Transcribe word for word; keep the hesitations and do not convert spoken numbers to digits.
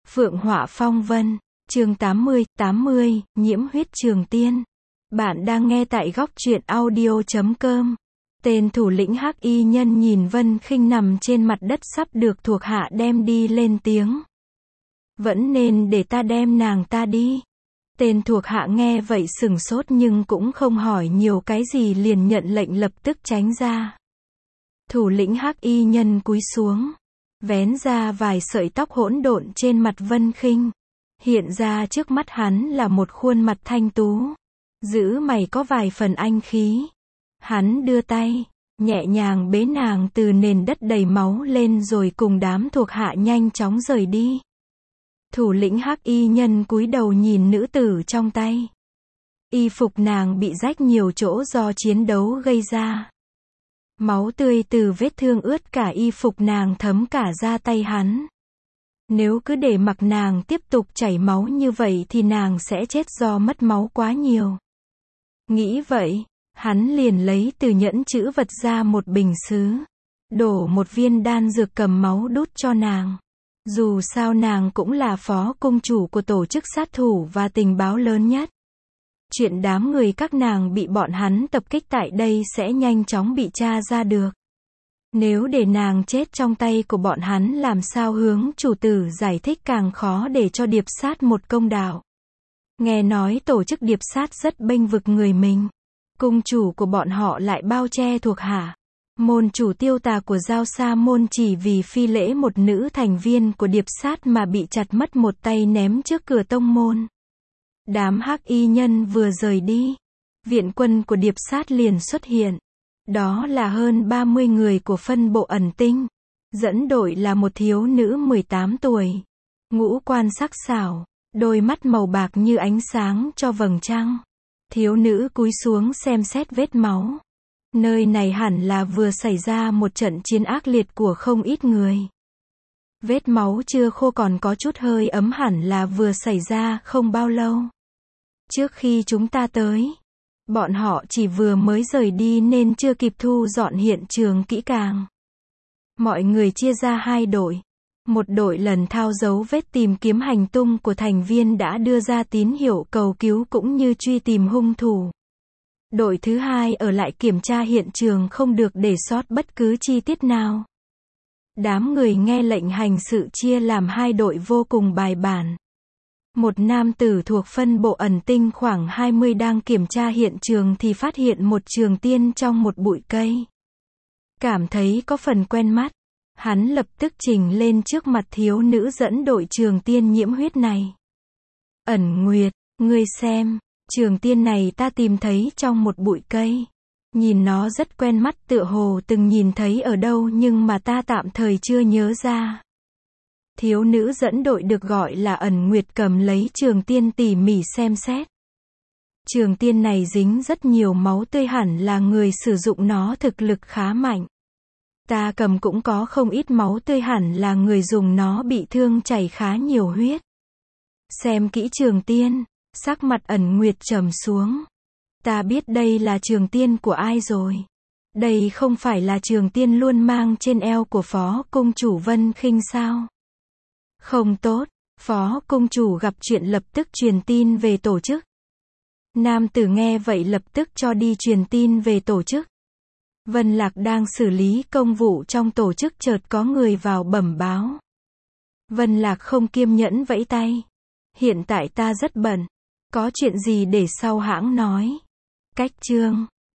Phượng Họa Phong Vân, chương tám mươi, tám mươi, nhiễm huyết trường tiên. Bạn đang nghe tại góc truyện audio chấm com. Tên thủ lĩnh hắc y nhân nhìn Vân Khinh nằm trên mặt đất sắp được thuộc hạ đem đi lên tiếng. Vẫn nên để ta đem nàng ta đi. Tên thuộc hạ nghe vậy sửng sốt nhưng cũng không hỏi nhiều cái gì liền nhận lệnh lập tức tránh ra. Thủ lĩnh hắc y nhân cúi xuống, vén ra vài sợi tóc hỗn độn trên mặt Vân Khinh. Hiện ra trước mắt hắn là một khuôn mặt thanh tú, giữ mày có vài phần anh khí. Hắn đưa tay, nhẹ nhàng bế nàng từ nền đất đầy máu lên rồi cùng đám thuộc hạ nhanh chóng rời đi. Thủ lĩnh hắc y nhân cúi đầu nhìn nữ tử trong tay. Y phục nàng bị rách nhiều chỗ do chiến đấu gây ra. Máu tươi từ vết thương ướt cả y phục nàng thấm cả da tay hắn. Nếu cứ để mặc nàng tiếp tục chảy máu như vậy thì nàng sẽ chết do mất máu quá nhiều. Nghĩ vậy, hắn liền lấy từ nhẫn trữ vật ra một bình sứ, đổ một viên đan dược cầm máu đút cho nàng. Dù sao nàng cũng là phó cung chủ của tổ chức sát thủ và tình báo lớn nhất. Chuyện đám người các nàng bị bọn hắn tập kích tại đây sẽ nhanh chóng bị tra ra được. Nếu để nàng chết trong tay của bọn hắn làm sao hướng chủ tử giải thích càng khó để cho điệp sát một công đạo. Nghe nói tổ chức điệp sát rất bênh vực người mình. Cung chủ của bọn họ lại bao che thuộc hạ. Môn chủ tiêu tà của Giao Sa môn chỉ vì phi lễ một nữ thành viên của điệp sát mà bị chặt mất một tay ném trước cửa tông môn. Đám hắc y nhân vừa rời đi, viện quân của điệp sát liền xuất hiện. Đó là hơn ba mươi người của phân bộ ẩn tinh. Dẫn đội là một thiếu nữ mười tám tuổi. Ngũ quan sắc sảo, đôi mắt màu bạc như ánh sáng cho vầng trăng. Thiếu nữ cúi xuống xem xét vết máu. Nơi này hẳn là vừa xảy ra một trận chiến ác liệt của không ít người. Vết máu chưa khô còn có chút hơi ấm hẳn là vừa xảy ra không bao lâu. Trước khi chúng ta tới, bọn họ chỉ vừa mới rời đi nên chưa kịp thu dọn hiện trường kỹ càng. Mọi người chia ra hai đội. Một đội lần thao dấu vết tìm kiếm hành tung của thành viên đã đưa ra tín hiệu cầu cứu cũng như truy tìm hung thủ. Đội thứ hai ở lại kiểm tra hiện trường không được để sót bất cứ chi tiết nào. Đám người nghe lệnh hành sự chia làm hai đội vô cùng bài bản. Một nam tử thuộc phân bộ ẩn tinh khoảng hai mươi đang kiểm tra hiện trường thì phát hiện một trường tiên trong một bụi cây. Cảm thấy có phần quen mắt, hắn lập tức trình lên trước mặt thiếu nữ dẫn đội trường tiên nhiễm huyết này. Ẩn Nguyệt, ngươi xem, trường tiên này ta tìm thấy trong một bụi cây. Nhìn nó rất quen mắt tựa hồ từng nhìn thấy ở đâu nhưng mà ta tạm thời chưa nhớ ra. Thiếu nữ dẫn đội được gọi là Ẩn Nguyệt cầm lấy trường tiên tỉ mỉ xem xét. Trường tiên này dính rất nhiều máu tươi hẳn là người sử dụng nó thực lực khá mạnh. Ta cầm cũng có không ít máu tươi hẳn là người dùng nó bị thương chảy khá nhiều huyết. Xem kỹ trường tiên, sắc mặt Ẩn Nguyệt trầm xuống. Ta biết đây là trường tiên của ai rồi. Đây không phải là trường tiên luôn mang trên eo của phó cung chủ Vân Khinh sao? Không tốt, phó cung chủ gặp chuyện lập tức truyền tin về tổ chức. Nam tử nghe vậy lập tức cho đi truyền tin về tổ chức. Vân Lạc đang xử lý công vụ trong tổ chức chợt có người vào bẩm báo. Vân Lạc không kiên nhẫn vẫy tay. Hiện tại ta rất bận. Có chuyện gì để sau hãng nói. Cách chương.